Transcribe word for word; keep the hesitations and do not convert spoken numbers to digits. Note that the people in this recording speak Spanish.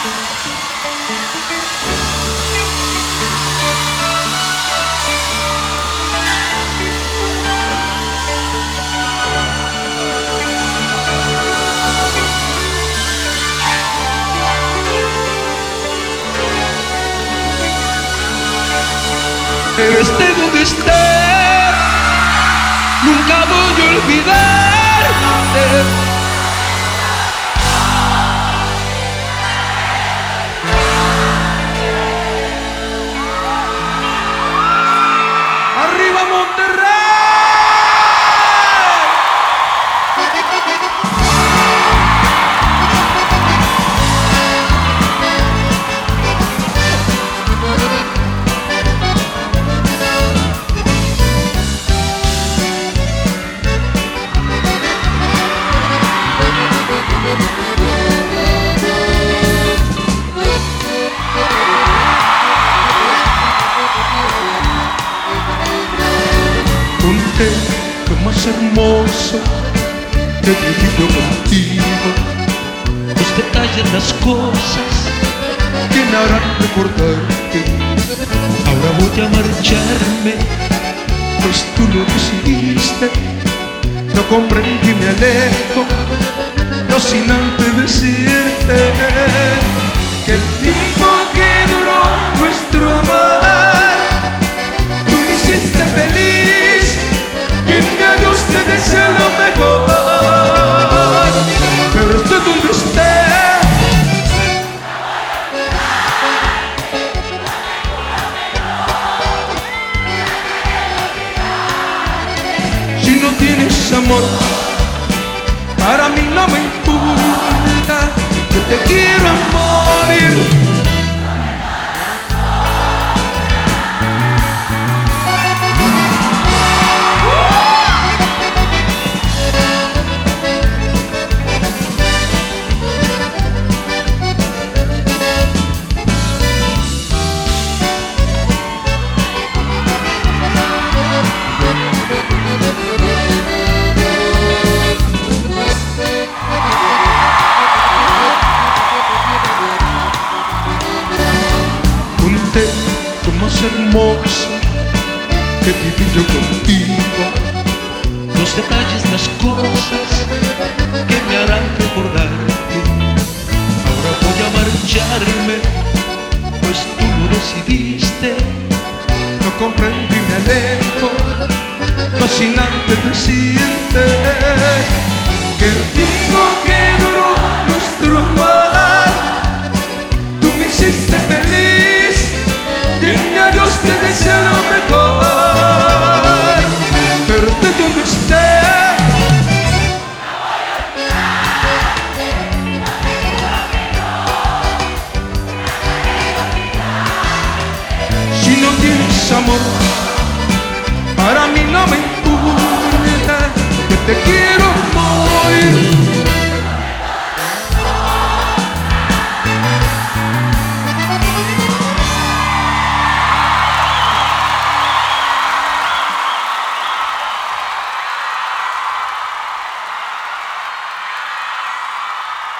Pero esté donde esté, nunca voy a olvidarte. ¡Arriba Monterrey! Conté lo más hermoso que he vivido contigo, los detalles, las cosas que me harán recordarte. Ahora voy a marcharme, pues tú lo decidiste. No comprendí, me alejo, no sin antes decirte que el tiempo que duró nuestro amor, tú me hiciste feliz, y en Dios te deseo lo mejor. Pero esté donde esté, si no tienes amor, para mí no me importa, yo te quiero a morir. Lo más hermoso que viví yo contigo, los detalles, las cosas que me harán recordarte. Ahora voy a marcharme, pues tú lo decidiste. No comprendí, me alejo, no sin antes decir